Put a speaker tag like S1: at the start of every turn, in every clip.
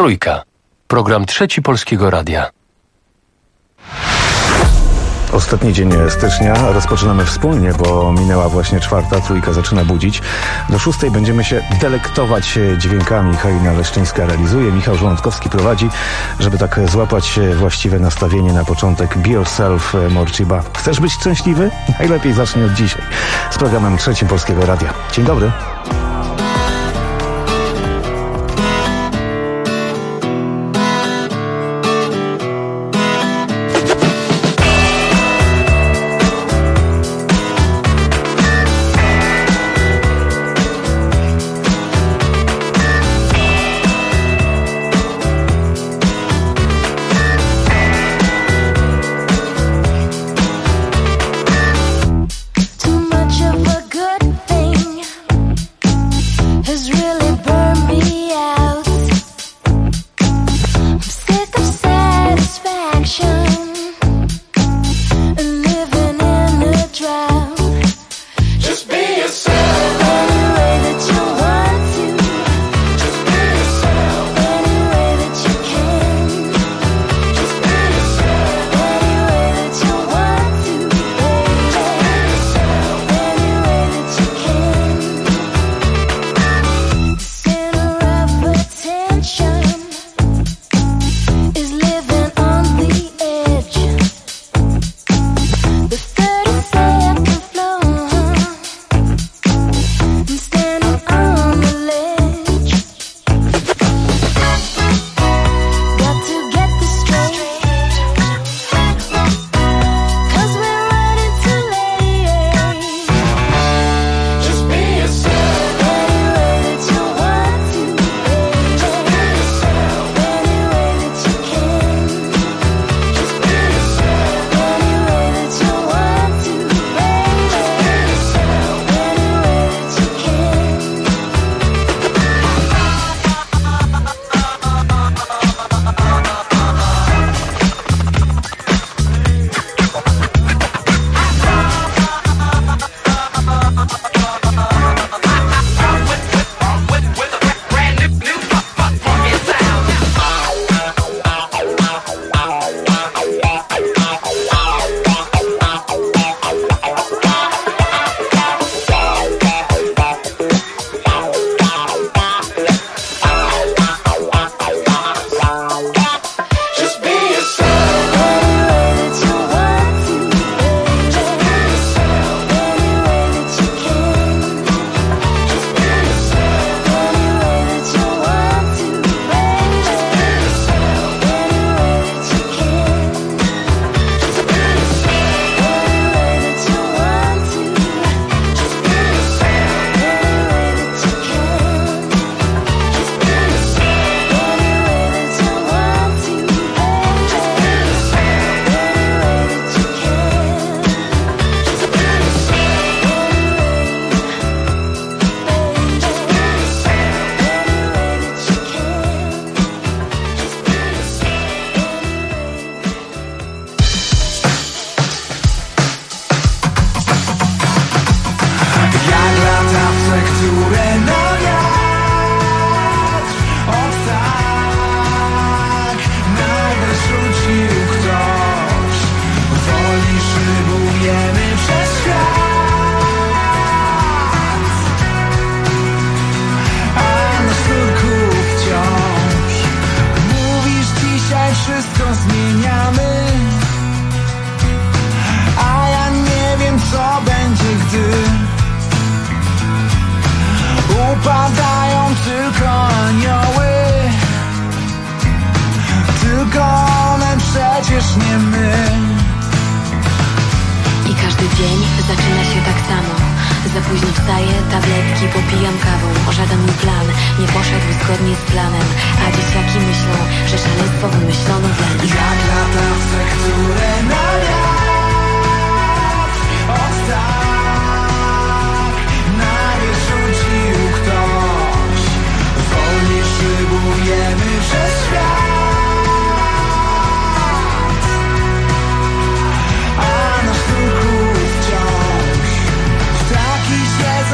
S1: Trójka. Program Trzeci Polskiego Radia.
S2: Ostatni dzień stycznia. Rozpoczynamy wspólnie, bo minęła właśnie 4. Trójka zaczyna budzić. Do 6 będziemy się delektować dźwiękami. Halina Leszczyńska realizuje, Michał Żołądkowski prowadzi, żeby tak złapać właściwe nastawienie na początek. Be Yourself, Morciba. Chcesz być szczęśliwy? Najlepiej zacznij od dzisiaj z programem Trzecim Polskiego Radia. Dzień dobry.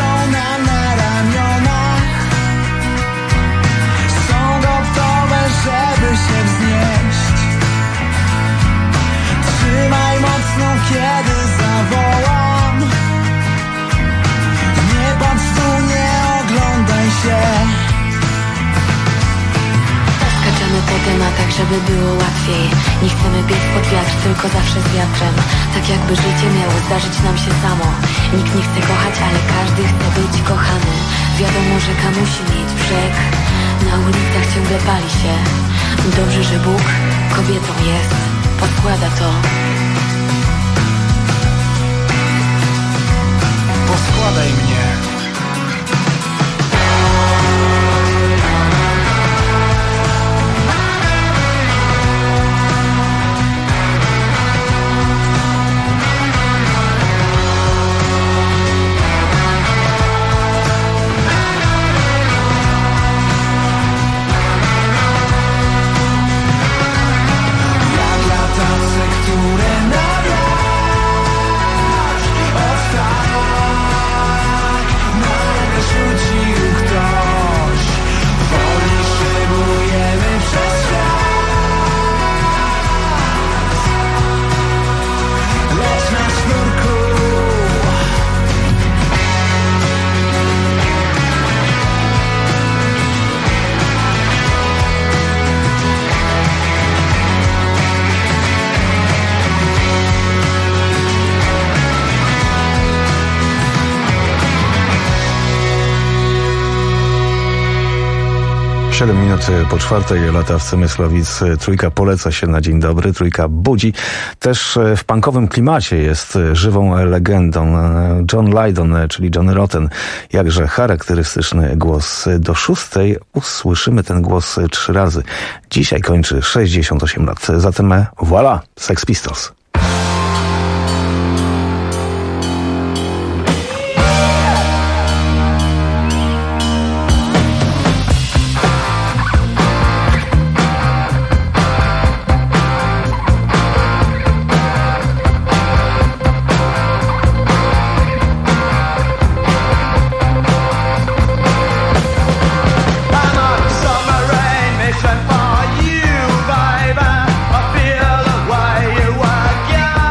S3: Są gotowe, że o tematach, żeby było łatwiej. Nie chcemy biec pod wiatr, tylko zawsze z wiatrem. Tak jakby życie miało zdarzyć nam się samo. Nikt nie chce kochać, ale każdy chce być kochany. Wiadomo, rzeka musi mieć brzeg. Na ulicach ciągle pali się. Dobrze, że Bóg kobietą jest. Poskłada to.
S4: Poskładaj mnie.
S2: Siedem minut po czwartej, lata w Przemysławic. Trójka poleca się na dzień dobry, trójka budzi. Też w punkowym klimacie jest żywą legendą. John Lydon, czyli Johnny Rotten. Jakże charakterystyczny głos. Do 6 usłyszymy ten głos 3 razy. Dzisiaj kończy 68 lat. Zatem voilà, Sex Pistols.
S5: For you, baby, I feel the way you work your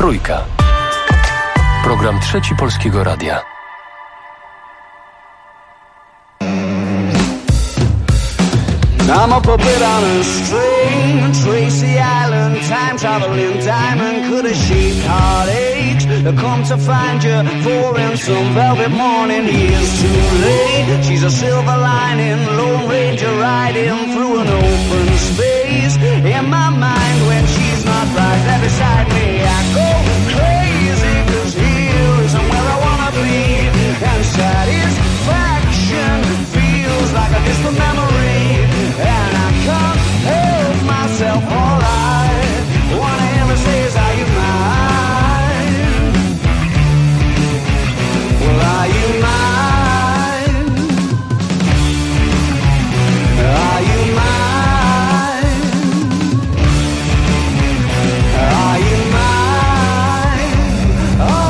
S1: Trójka. Program Trzeci Polskiego Radia.
S5: I'm a puppet on a string, Tracy Island, time traveling diamond, could have shaped heartaches. Come to find you, for in some velvet morning, years too late. She's a silver lining, Lone Ranger riding through an open space. In my mind when she's not right there beside me, I go crazy, 'cause here isn't where I wanna be. And satisfaction feels like a distant memory. And I can't help myself, all I wanna ever say is, are you mine? Well, are you mine? Are you mine? Are you mine? Oh,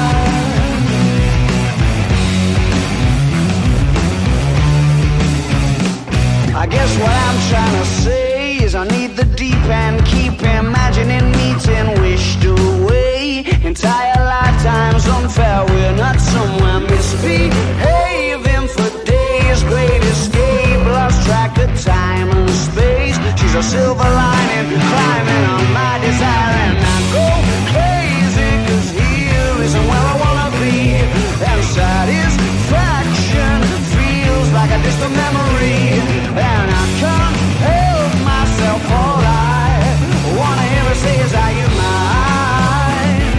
S5: I guess what I'm trying to say is I need the deep end, keep imagining meeting wished away. Entire lifetime's unfair, we're not somewhere misbehaving for days. Great escape, lost track of time and space. She's a silver lining, climbing on my desire. And I go crazy, 'cause here isn't where I wanna be. And satisfaction feels like a distant memory. And I can't help myself, all I wanna hear her say is, are you mine?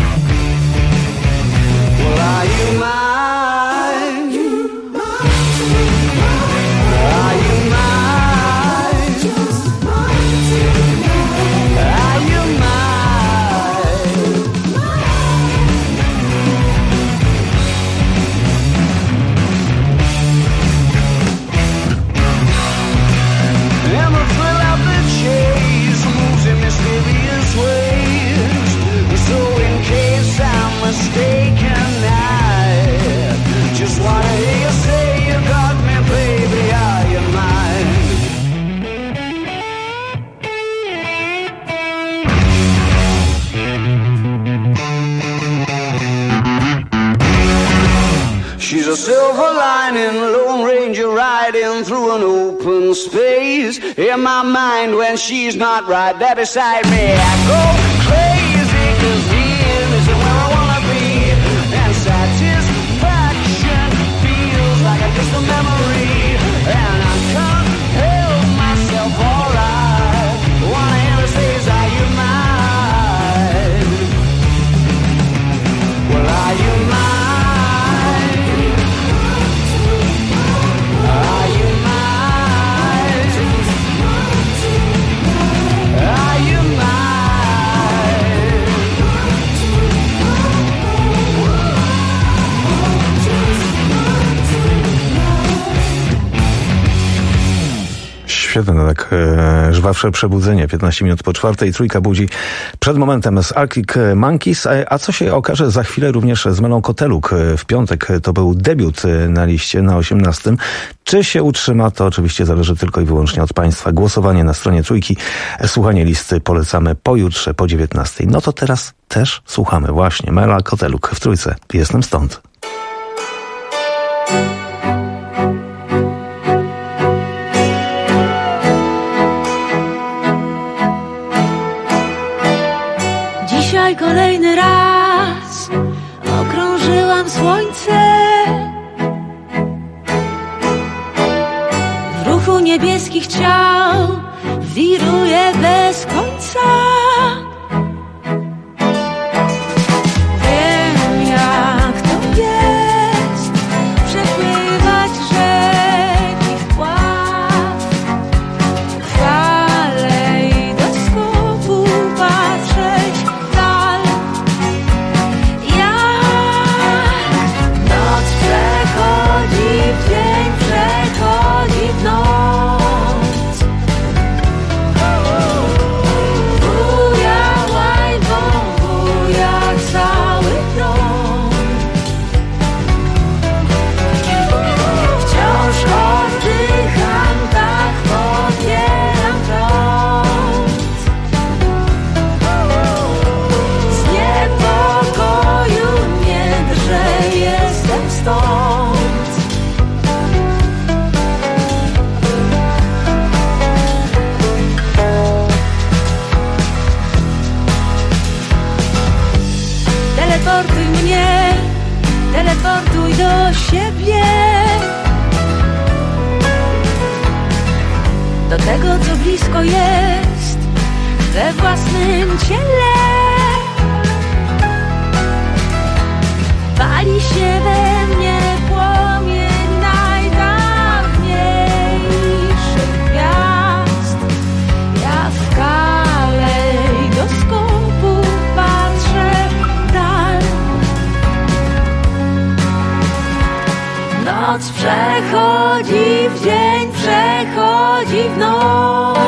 S5: Well, are you mine? Are you mine? Are you mine? And the thrill of the chase moves in mysterious ways. So in case I'm mistaken, I just wanna hear you say you got me, baby, are you mine? She's a silver lining, Lone Ranger riding through an open space. In my mind when she's not right there beside me, I go crazy, 'cause here isn't where I wanna be. And satisfaction feels like a distant memory. And I can't help myself, all I wanna hear her say is, are you mine? Well, are you mine? Are you mine? Are you mine?
S2: Świetne, tak żwawsze przebudzenie. 15 minut po 4:00. Trójka budzi przed momentem z Arctic Monkeys. A co się okaże za chwilę również z Melą Koteluk. W piątek to był debiut na liście na 18. Czy się utrzyma, to oczywiście zależy tylko i wyłącznie od Państwa. Głosowanie na stronie Trójki. Słuchanie listy polecamy pojutrze po 19:00. No to teraz też słuchamy właśnie Mela Koteluk w Trójce. Jestem stąd.
S6: Dzisiaj kolejny raz okrążyłam słońce. W ruchu niebieskich ciał wiruje bez końca. Wiem, jak to jest przepływać rzeki wpław, fale i do skoku patrzeć w dal. Jak noc przechodzi w dzień, przechodzi w noc. blisko jest we własnym ciele. Pali się we mnie płomień najdawniejszych gwiazd. Ja w kalejdoskopu patrzę w dal. Noc przechodzi w dzień, przechodzi w noc.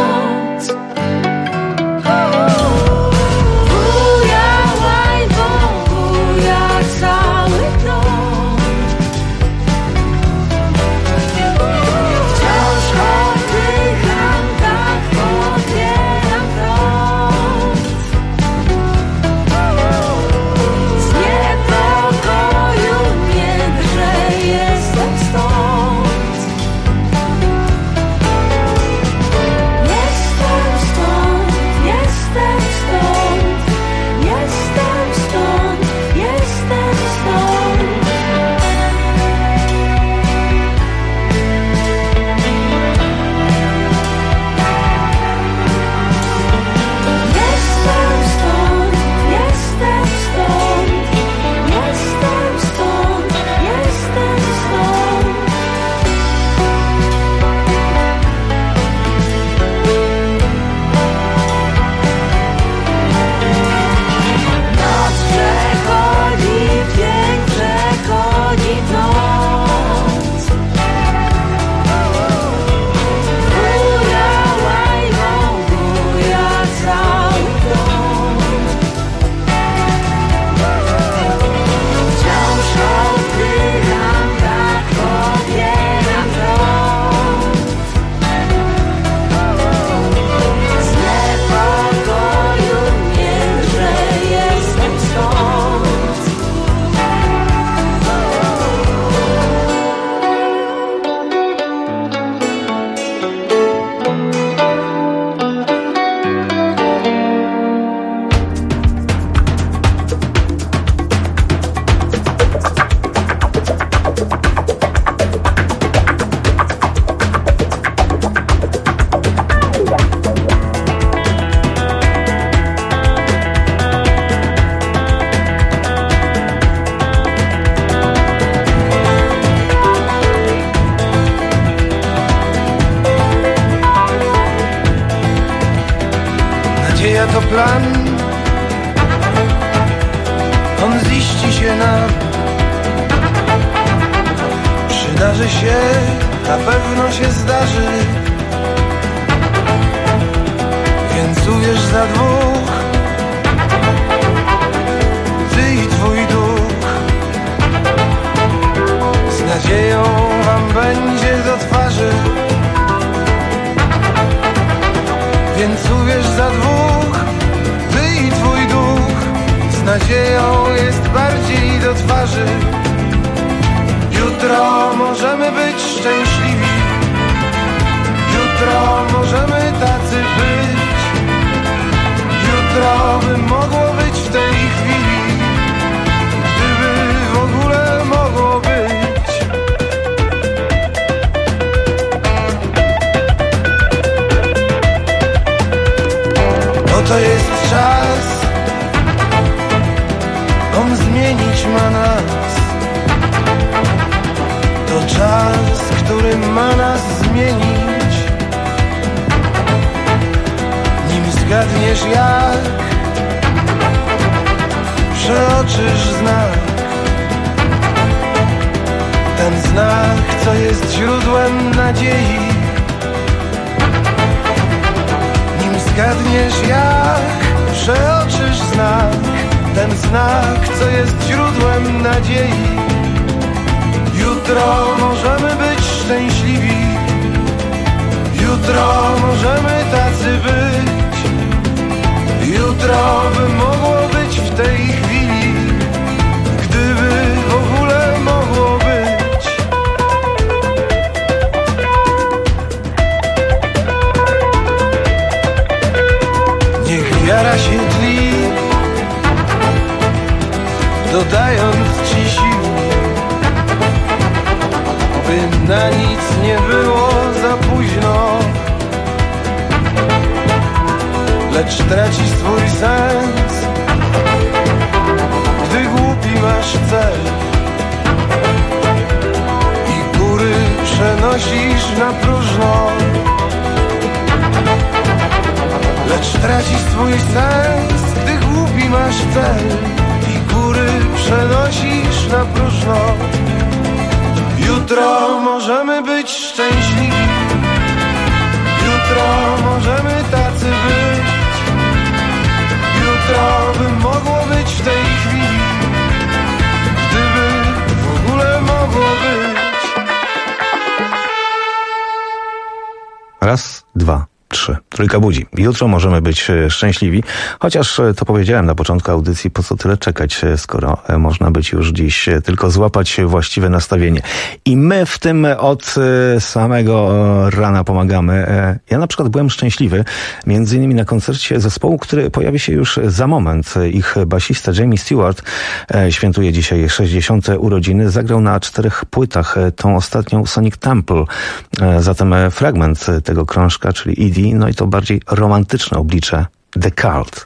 S4: To plan, on ziści się nam. Przydarzy się, na pewno się zdarzy. Więc uwierz za dwóch, ty i twój duch. Z nadzieją wam będzie do twarzy. Więc uwierz za dwóch, ty i twój duch. Z nadzieją jest bardziej do twarzy. Jutro możemy być szczęśliwi. Jutro możemy tacy być. Jutro by mogło być w tej chwili, gdyby w ogóle mogło być. To jest czas, on zmienić ma nas. To czas, który ma nas zmienić. Nim zgadniesz jak, przeoczysz znak. Ten znak, co jest źródłem nadziei. Zgadniesz jak, przeoczysz znak. Ten znak, co jest źródłem nadziei. Jutro możemy być szczęśliwi. Jutro możemy tacy być. Jutro by mogło być w tej chwili, gdyby w ogóle mogło być. Wiara się tli, dodając ci sił, by na nic nie było za późno. lecz traci swój sens, gdy głupi masz cel i góry przenosisz na próżno. Lecz traci swój sens, gdy głupi masz cel i góry przenosisz na próżno. Jutro możemy być szczęśliwi, jutro możemy tacy być, jutro by mogło być w tej chwili, gdyby w ogóle mogło być.
S2: Raz, dwa, trzy. Trójka budzi. Jutro możemy być szczęśliwi, chociaż to powiedziałem na początku audycji, po co tyle czekać, skoro można być już dziś, tylko złapać właściwe nastawienie. I my w tym od samego rana pomagamy. Ja na przykład byłem szczęśliwy, między innymi na koncercie zespołu, który pojawi się już za moment. Ich basista Jamie Stewart świętuje dzisiaj 60. urodziny. Zagrał na 4 płytach, tą ostatnią Sonic Temple. Zatem fragment tego krążka, czyli Edie, no i to bardziej romantyczne oblicze The Cult.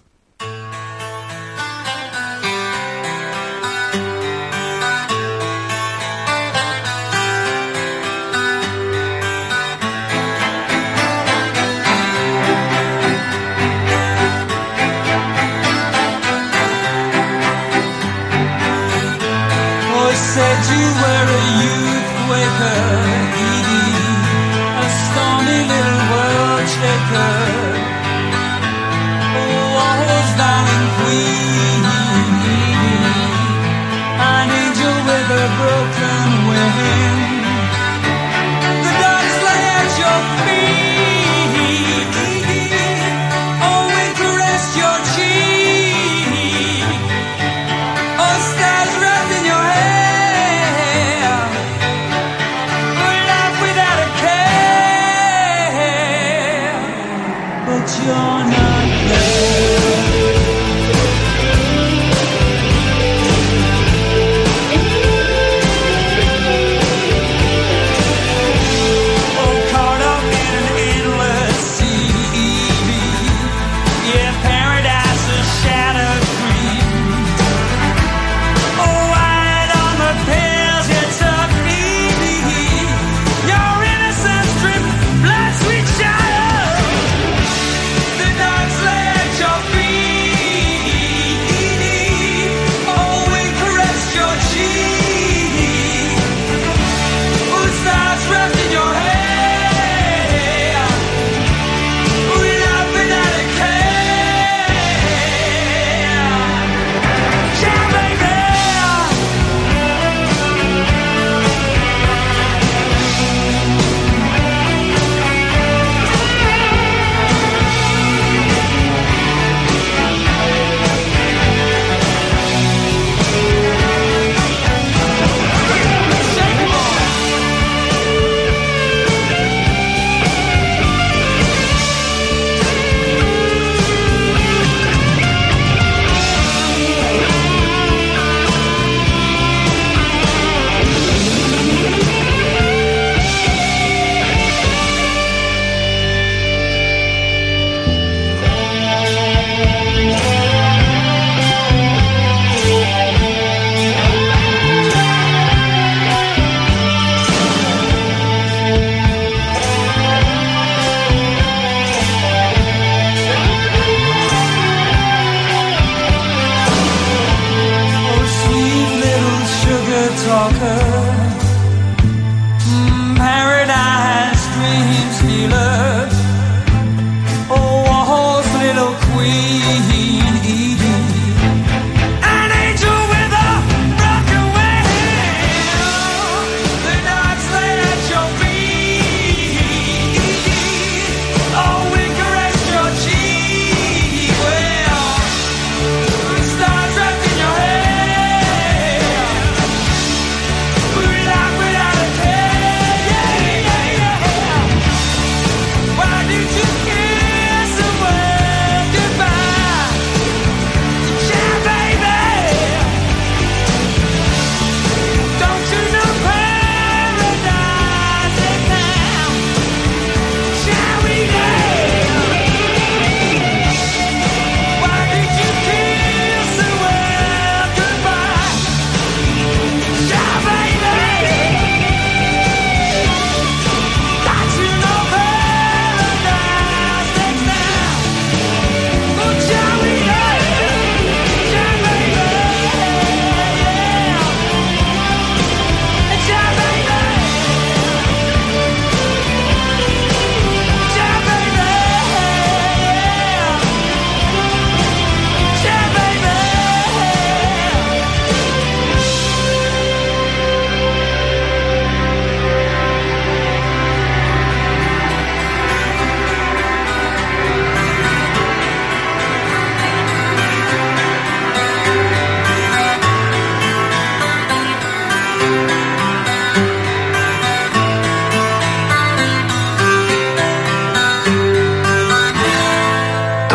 S7: Why did you kiss the world goodbye?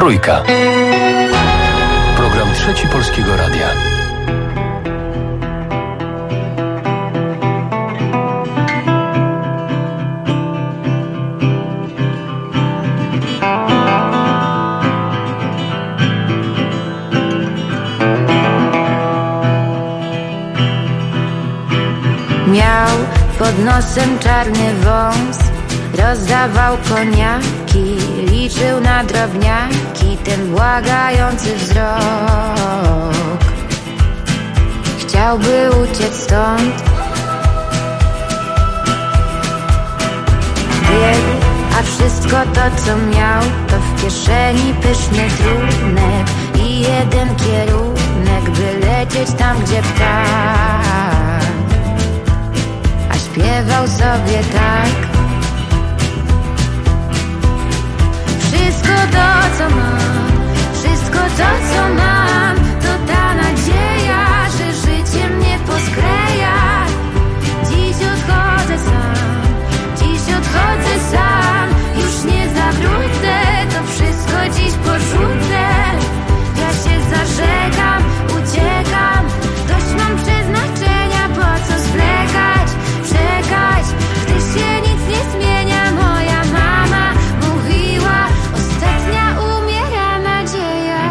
S1: Trójka. Program Trzeci Polskiego Radia.
S6: Miał pod nosem czarny wąs, rozdawał koniaki, liczył na drobniaki ten błagający wzrok. Chciałby uciec stąd, biegł, a wszystko to co miał to w kieszeni pyszny trunek i jeden kierunek, by lecieć tam gdzie ptak. Śpiewał sobie tak: wszystko to co mam, wszystko to co mam, to ta nadzieja, że życie mnie poskleja. Dziś odchodzę sam, dziś odchodzę sam, już nie zawrócę, to wszystko dziś porzucę. Ja się zażegam, uciekam, dość mam przeznaczenia, po co zwlekać, czekać, gdy się nic nie zmienia. Moja mama mówiła, ostatnia umiera nadzieja.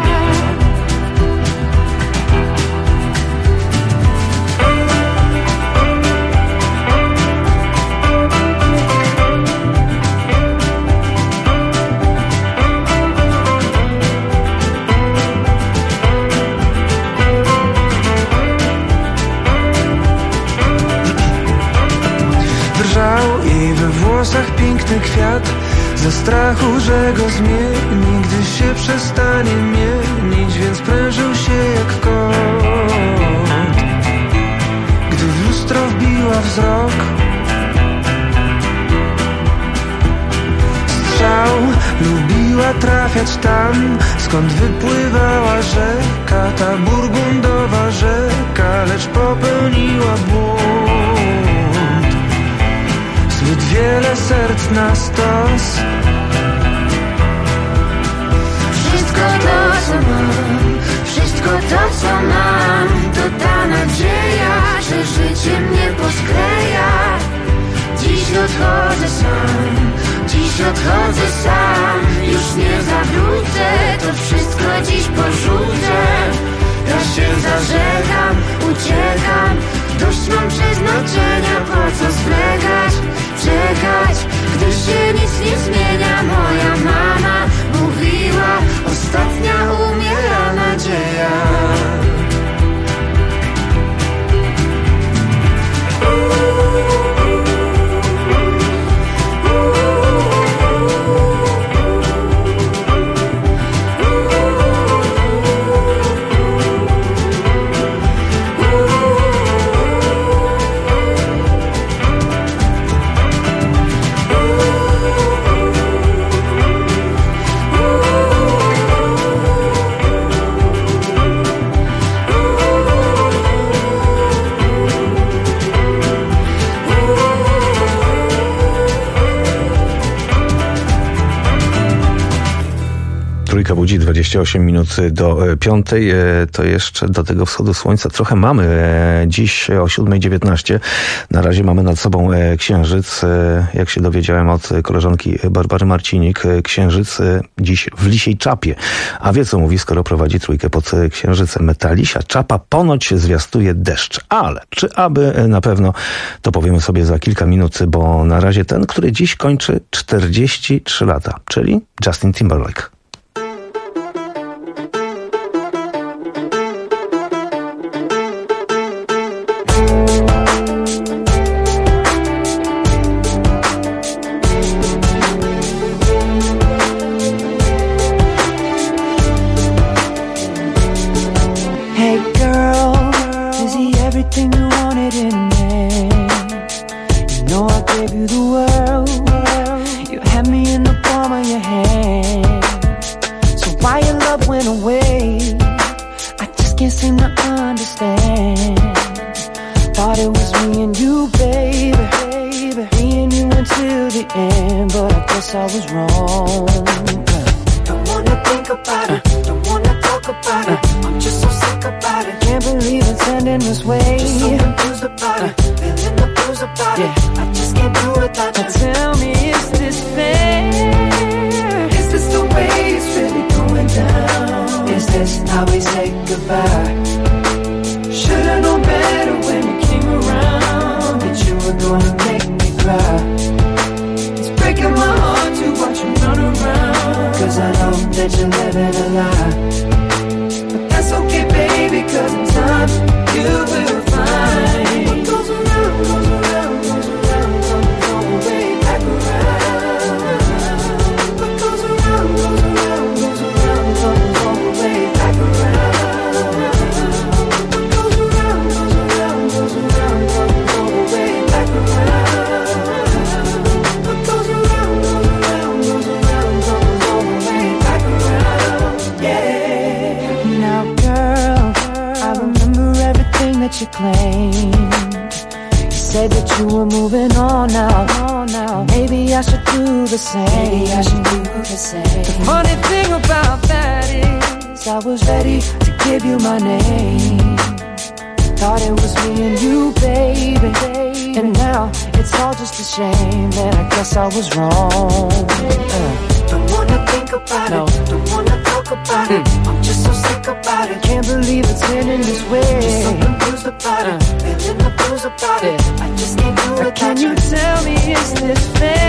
S4: Jej we włosach piękny kwiat, ze strachu, że go zmieni, gdy się przestanie mienić, więc prężył się jak kot. Gdy w lustro wbiła wzrok, strzał lubiła trafiać tam, skąd wypływała rzeka, ta burgundowa rzeka, lecz popełniła błąd. Zbyt wiele serc na stos.
S6: Wszystko to co mam, wszystko to co mam, to ta nadzieja, że życie mnie poskleja. Dziś odchodzę sam, dziś odchodzę sam, już nie zawrócę, to wszystko dziś porzucę. Ja się zażegam, uciekam, dość mam przeznaczenia, po co zwlekać, czekać, gdy się nic nie zmienia. Moja mama mówiła, ostatnia umiera nadzieja.
S2: Trójka budzi, 28 minut do 5. To jeszcze do tego wschodu słońca trochę mamy. Dziś o 7:19. Na razie mamy nad sobą księżyc. Jak się dowiedziałem od koleżanki Barbary Marcinik, księżyc dziś w lisiej czapie. A wie co mówi, skoro prowadzi trójkę pod księżycem. Ta lisia czapa ponoć zwiastuje deszcz. Ale czy aby na pewno, to powiemy sobie za kilka minut, bo na razie ten, który dziś kończy 43 lata, czyli Justin Timberlake.
S7: I was wrong. Don't wanna think about
S4: this way. Just so confused about it, feeling the blues about it. I just can't do it without you. Tell me, is this fair? Is this the way it's really going down? Is this how we say goodbye? Should've known better when you came around, that you were gonna make me cry. It's breaking my heart to watch you run around, 'cause I know that you're living a lie. But that's okay, baby, 'cause in time you will find what goes around, goes around, goes around, comes all the way back around. What goes around, goes around, goes around, comes all the way back around. What goes around, goes around, goes around, comes all the way back around. What goes around, goes around, goes around, comes all the way back around. Yeah. Now, girl, I remember everything that you claimed. You said that you were moving on now. Maybe I should do the same. The funny thing about that is I was ready to give you my name. Thought it was me and you, baby. And now it's all just a shame, and I guess I was wrong. Don't wanna think about it, don't wanna talk about it. I'm just so sick about it. Can't believe it's ending this way. Just so confused about it, feeling the blues about it. I just can't do it. Can you tell me, is this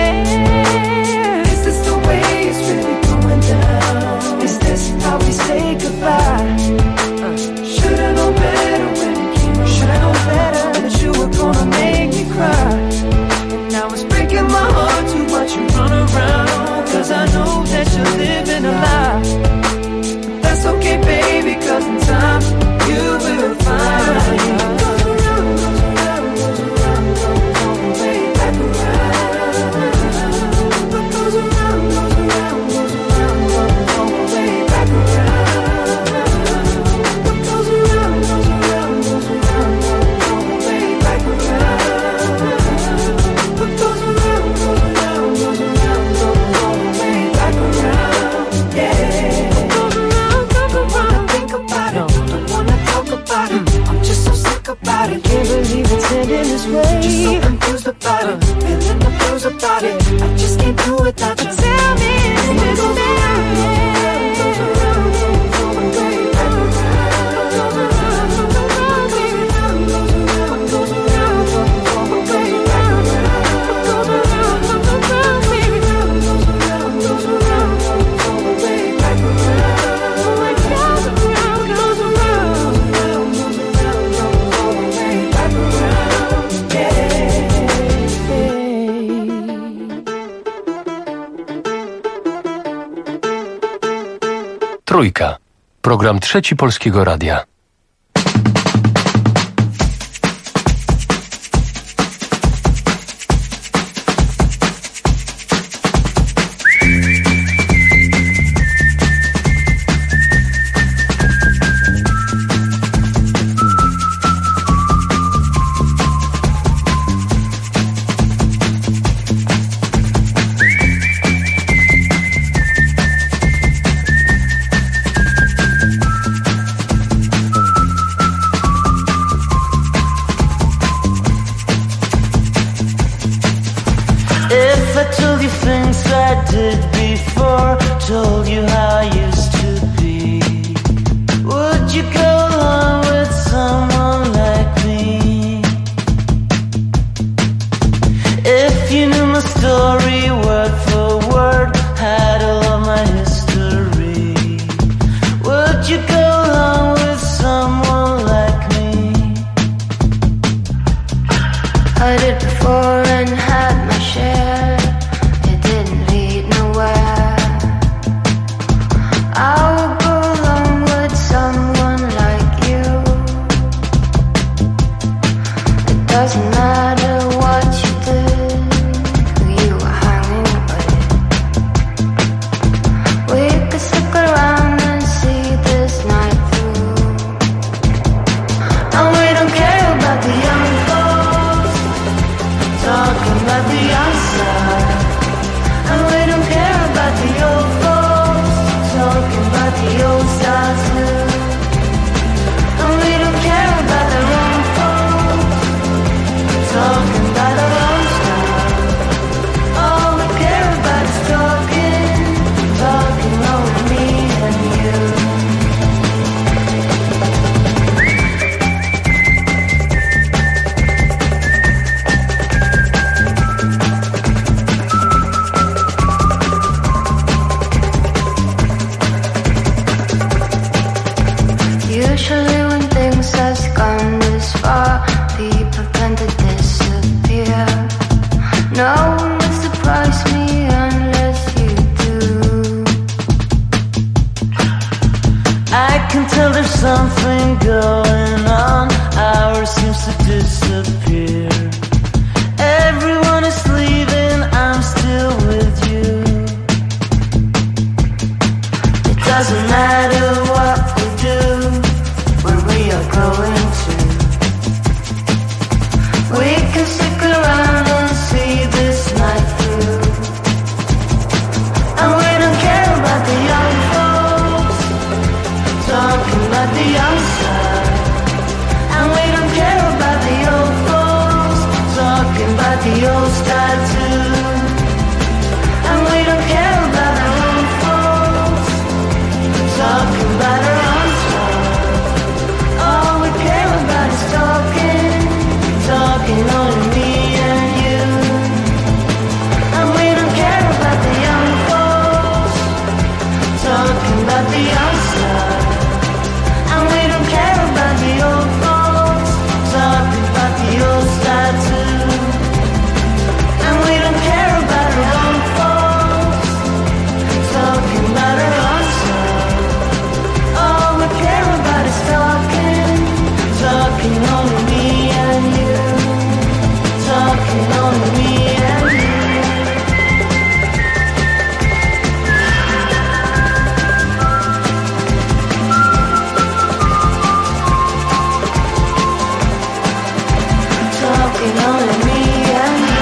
S4: fair? Is this the way it's really going down? Is this how we say goodbye? Should've known better when you came around. Should've known better that you were gonna make me cry. And now it's breaking my heart to watch you run around, 'cause I know that you're living a lie. But that's okay, baby, 'cause in time you will find. What goes around, goes around, goes around, comes all the way back around. What goes around, goes around, goes around, comes all the way back around. What goes around, goes around, goes around, comes all the way back around. What goes around, goes around, goes around, comes all the way back around. Yeah. What goes around, goes around. Don't wanna think about it, don't wanna talk about it. I'm just so sick about it. Can't believe it's ending this way. Just so confused about it, feeling the blues about it. I just can't do it without you. Tell me, is this fair? Goes around, comes all the way back around. Goes around, goes around, goes around, goes around, goes around, comes all the way back around. Goes around, goes around, baby. Goes around, goes around, comes all the way back around. Like goes around, goes around, goes around, comes all the way back around. Yeah.
S1: Trójka. Program Trzeci Polskiego Radia.
S7: I can tell there's something going on. Ours seems to disappear. Everyone is leaving, I'm still with you. It doesn't matter what we do, where we are going to. We can stick around and see this night through. And we don't care about the young folks talking about the young side. And we don't care about the old folks talking about the old style too. And we don't care about our own folks talking about our own style. All we care about is talking, talking only me and you. And we don't care about the young folks talking about the young side. And we don't care about the old folks talking about the old style too. And we don't care about our own folks talking about our own side. All we care about is talking, talking only me and you. Talking only me and you. Talking only me and you.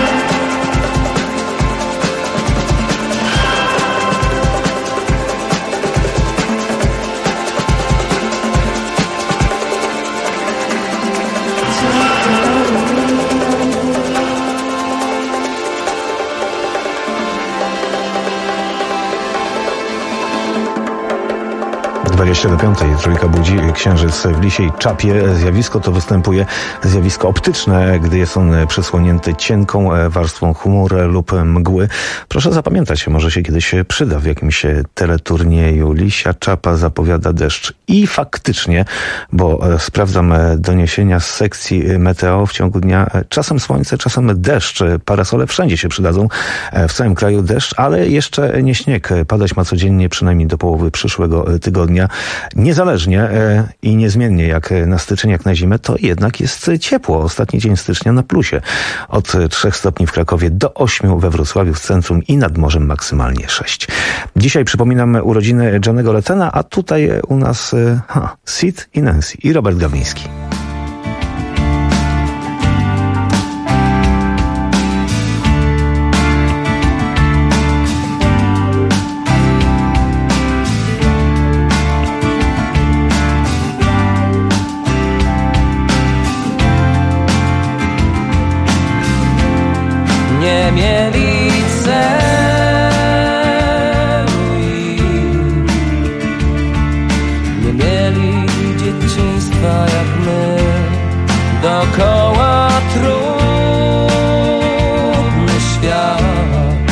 S2: 20 do 5, Trójka budzi, Księżyc w lisiej czapie. Zjawisko to występuje, zjawisko optyczne, gdy jest on przysłonięty cienką warstwą chmury lub mgły. Proszę zapamiętać, może się kiedyś przyda w jakimś teleturnieju. Lisia czapa zapowiada deszcz. I faktycznie, bo sprawdzam doniesienia z sekcji meteo w ciągu dnia. Czasem słońce, czasem deszcz. Parasole wszędzie się przydadzą. W całym kraju deszcz, ale jeszcze nie śnieg. Padać ma codziennie przynajmniej do połowy przyszłego tygodnia. Niezależnie i niezmiennie jak na styczeń, jak na zimę, to jednak jest ciepło. Ostatni dzień stycznia na plusie. Od 3 stopni w Krakowie do 8 we Wrocławiu w centrum i nad morzem maksymalnie 6. Dzisiaj przypominam urodziny Johnego Lettena, a tutaj u nas Sid i Nancy i Robert Gawliński.
S8: Nie mieli celu i nie mieli dzieciństwa jak my. Dookoła trudny świat.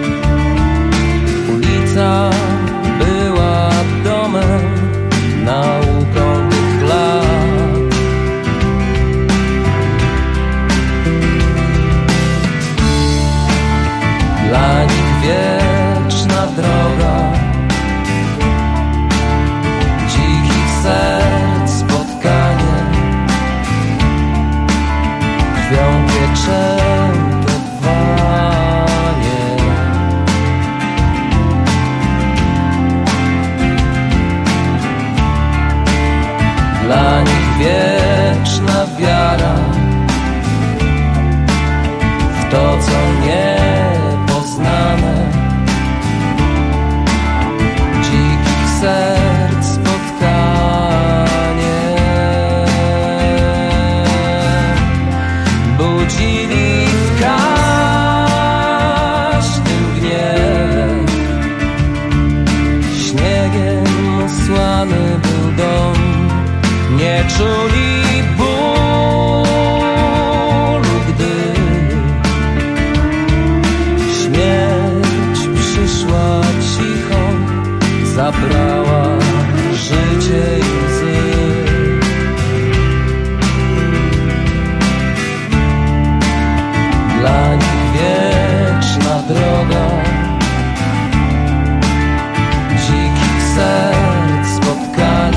S8: Ulica była domem naukowych lat. Dla nich wieczna droga, dzikich serc spotkanie, krwią pieczętowanie. Dla nich wieczna wiara w to, co niepoznane, dzikich serc spotkanie. Budzili w każdym gniew, śniegiem usłany był dom. Nie czuli bólu, gdy śmierć przyszła cicho, zabrała życie i łzy. Dla nich wieczna droga, dzikich serc spotkanie,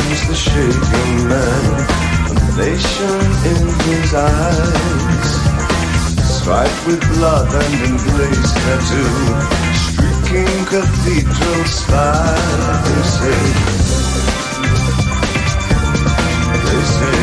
S4: comes the shaken man, a nation in his eyes, striped with blood and emblazed tattoo, streaking cathedral style. They say, they say,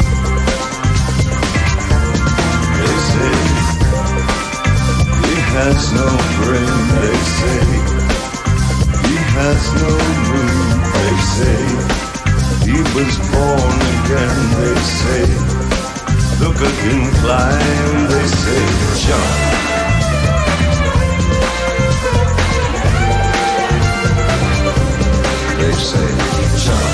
S4: they say, he has no brain. They say, he has no moon. They say, he was born again. They say, look at him climb. They say, jump. They say, jump.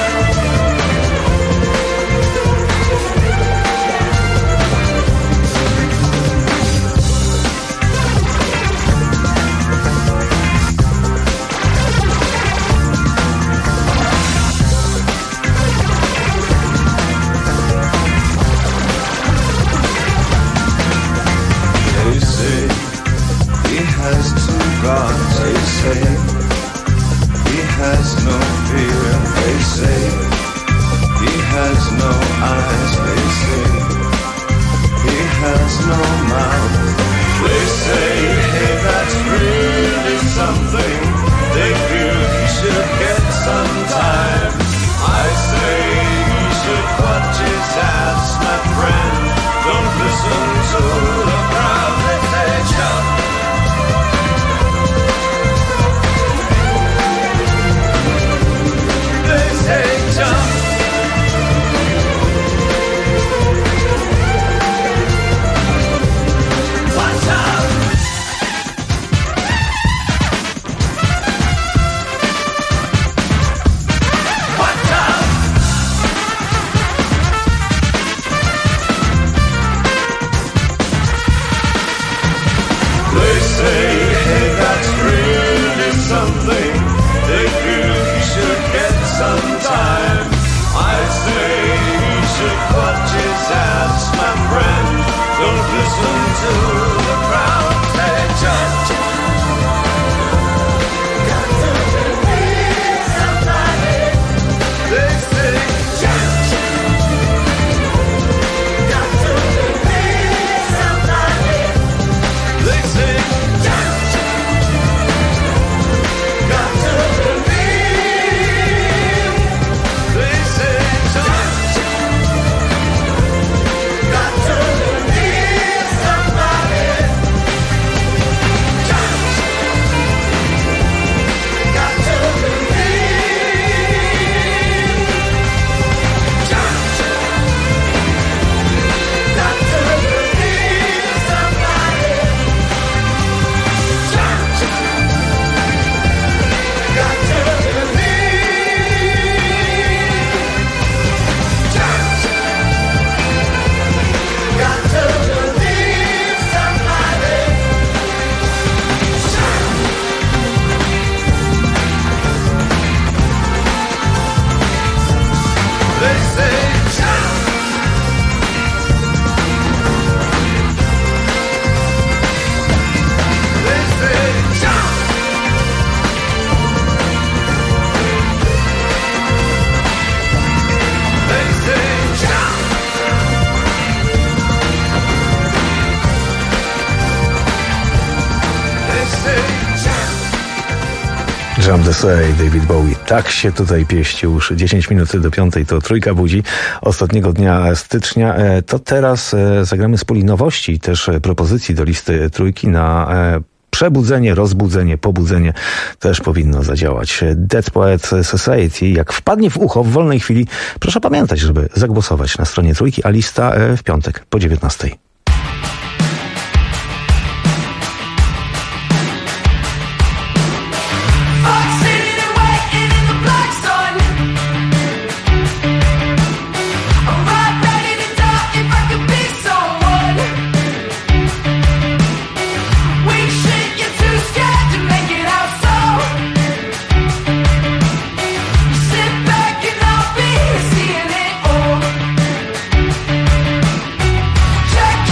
S4: Gods, they say, he has no fear. They say, he has no eyes. They say, he has no mouth. They say, hey, that's really something. They feel he should get some time. I say he should watch his ass, my friend. Don't listen to the crowd. They say, jump.
S2: Jump the Say, David Bowie. Tak się tutaj pieści już 10 minut do 5 to Trójka budzi ostatniego dnia stycznia. To teraz zagramy z puli nowości, też propozycji do listy Trójki na przebudzenie, rozbudzenie, pobudzenie też powinno zadziałać. Dead Poets Society, jak wpadnie w ucho w wolnej chwili, proszę pamiętać, żeby zagłosować na stronie Trójki, a lista w piątek po 19.
S9: Check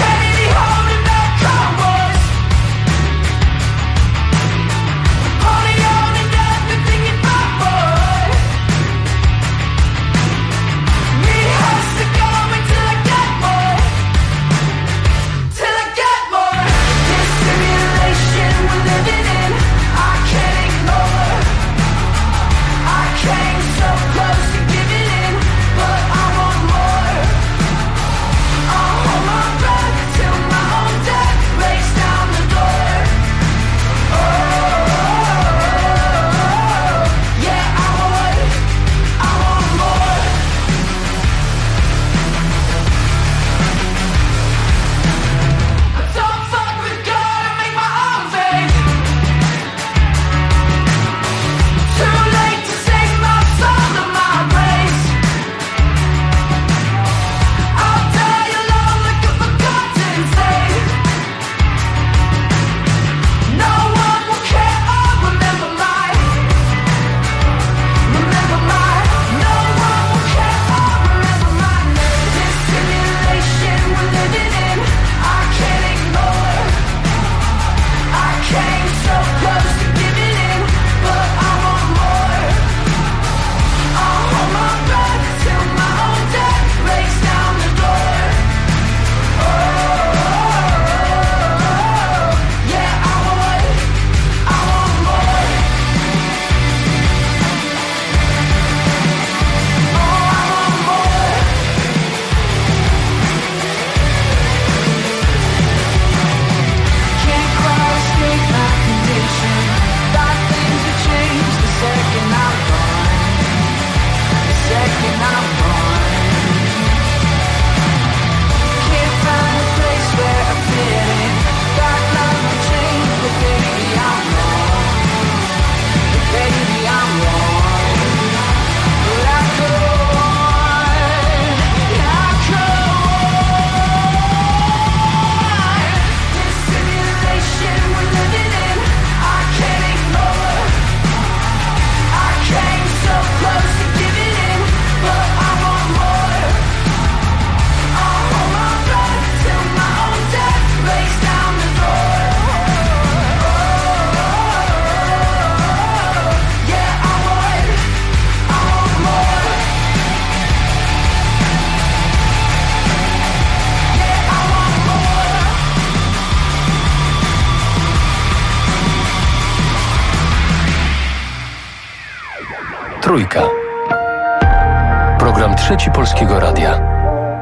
S1: Trójka. Program Trzeci Polskiego Radia.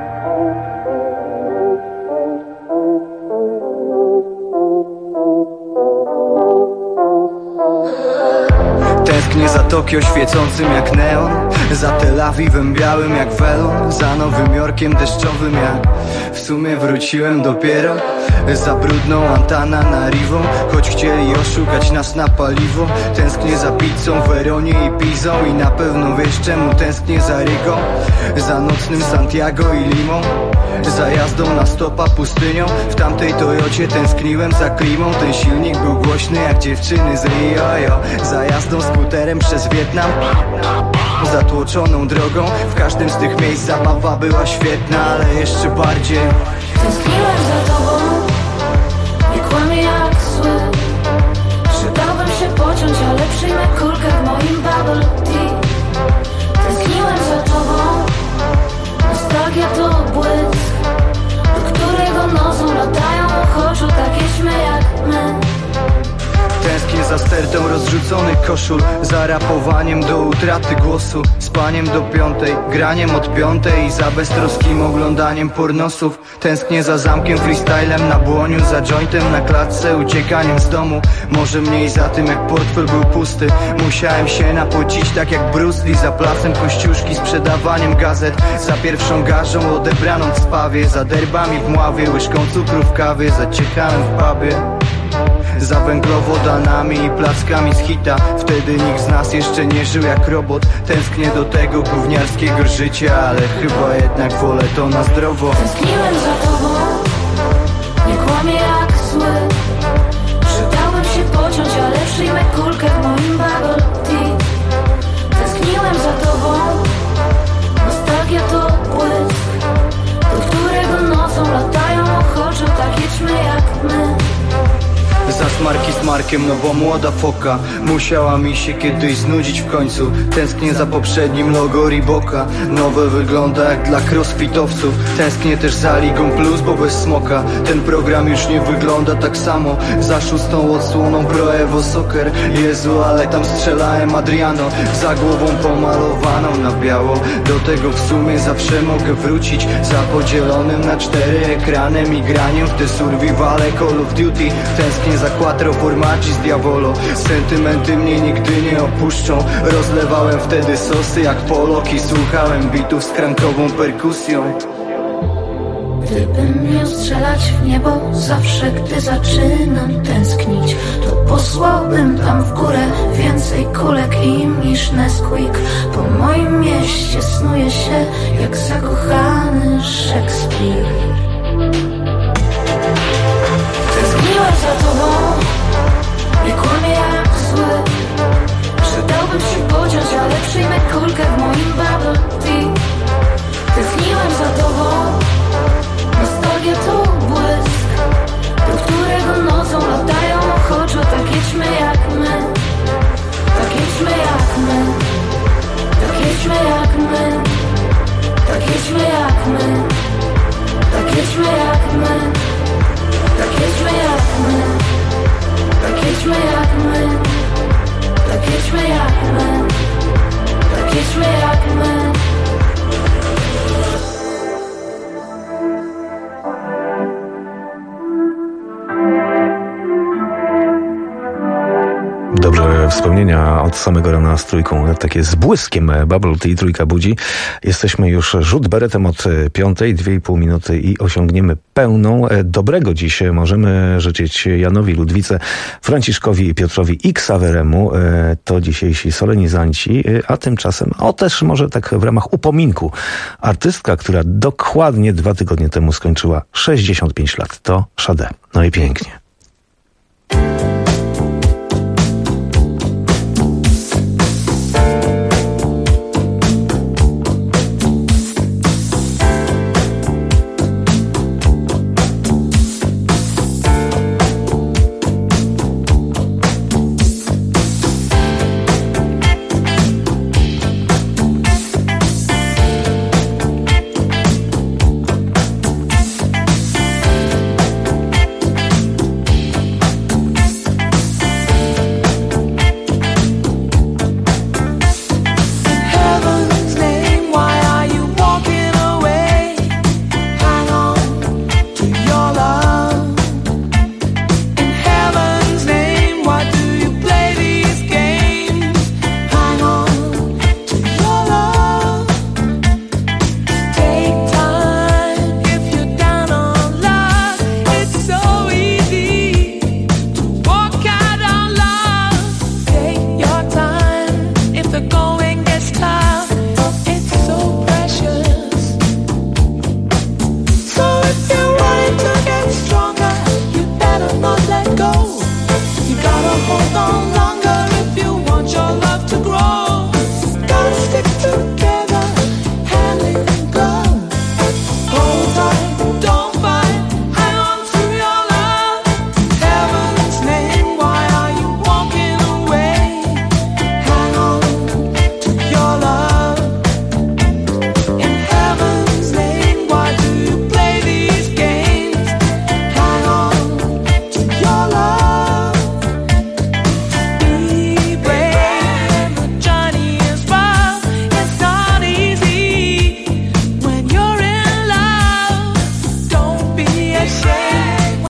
S9: Tęsknię za Tokio świecącym jak neon, za Tel Awiwem białym jak welon, za Nowym Jorkiem deszczowym jak w sumie wróciłem dopiero. Za brudną Antananaryvą, choć chcieli oszukać nas na paliwo. Tęsknię za pizzą, Weronie i Pizą i na pewno wiesz czemu tęsknię za Rygą. Za nocnym Santiago i Limą, za jazdą na stopa pustynią. W tamtej Toyocie tęskniłem za klimą, ten silnik był głośny jak dziewczyny z Rio. Za jazdą skuterem przez Wietnam, zatłoczoną drogą. W każdym z tych miejsc zabawa była świetna, ale jeszcze bardziej
S10: tęskniłem za tobą, nie kłamię jak zły. Przydałbym się pociąć, ale przyjmę kulkę w moim bubble tea. Tęskniłem za tobą, nostalgia to błysk, do którego nocą latają ochoczo takie ćmy jak my.
S9: Tęsknię za stertą rozrzuconych koszul, za rapowaniem do utraty głosu, spaniem do 5, graniem od 5 i za beztroskim oglądaniem pornosów. Tęsknię za zamkiem, freestylem na błoniu, za jointem na klatce, uciekaniem z domu. Może mniej za tym jak portfel był pusty, musiałem się napocić tak jak Bruce Lee. Za placem kościuszki, sprzedawaniem gazet, za pierwszą garzą odebraną w spawie, za derbami w Mławie, łyżką cukru w kawie, za ciechałem w pubie, za węglowodanami i plackami z hita. Wtedy nikt z nas jeszcze nie żył jak robot. Tęsknię do tego gówniarskiego życia, ale chyba jednak wolę to na zdrowo.
S10: Tęskniłem za tobą, nie kłamię jak zły. Przydałbym się pociąć, ale przyjmę kulkę w moim bubble tea. Tęskniłem za tobą, nostalgia to błysk, do którego nocą latają ochoczo takie ćmy jak my.
S9: Za smarki z Markiem, no bo młoda foka musiała mi się kiedyś znudzić w końcu. Tęsknię za poprzednim logo Reeboka, nowe wygląda jak dla crossfitowców. Tęsknię też za Ligą Plus, bo bez smoka ten program już nie wygląda tak samo. Za 6. odsłoną Pro Evo Soccer, Jezu, ale tam strzelałem Adriano, za głową pomalowaną na biało. Do tego w sumie zawsze mogę wrócić, za podzielonym na 4 ekranem i graniem w te survivale Call of Duty. Tęsknię za quattro formaggi z Diavolo, sentymenty mnie nigdy nie opuszczą. Rozlewałem wtedy sosy jak Polok i słuchałem bitów z krankową perkusją.
S10: Gdybym miał strzelać w niebo zawsze, gdy zaczynam tęsknić, to posłałbym tam w górę więcej kulek im niż Nesquik. Po moim mieście snuje się jak zakochany Szekspir. Tęskniłem za tobą, nie kłamię jak zły. Przydałbym się pociąć, ale przyjmę kulkę w moim bubble tea. Tęskniłem za tobą, nostalgia to błysk, do którego nocą latają ochoczo takie ćmy jak my. Takie ćmy jak my, takie ćmy jak my, takie ćmy jak my, takie ćmy jak my, takie ćmy jak my, takie ćmy jak my, takie ćmy jak my, takie ćmy jak my.
S2: Dobrze wspomnienia od samego rana z Trójką, takie z błyskiem Bubble Tea, Trójka budzi. Jesteśmy już rzut beretem od 5, 2,5 minuty i osiągniemy pełną. Dobrego dziś możemy życzyć Janowi, Ludwice, Franciszkowi i Piotrowi i Ksaweremu. To dzisiejsi solenizanci, a tymczasem, też może tak w ramach upominku, artystka, która dokładnie 2 tygodnie temu skończyła 65 lat. To Sade. No i pięknie.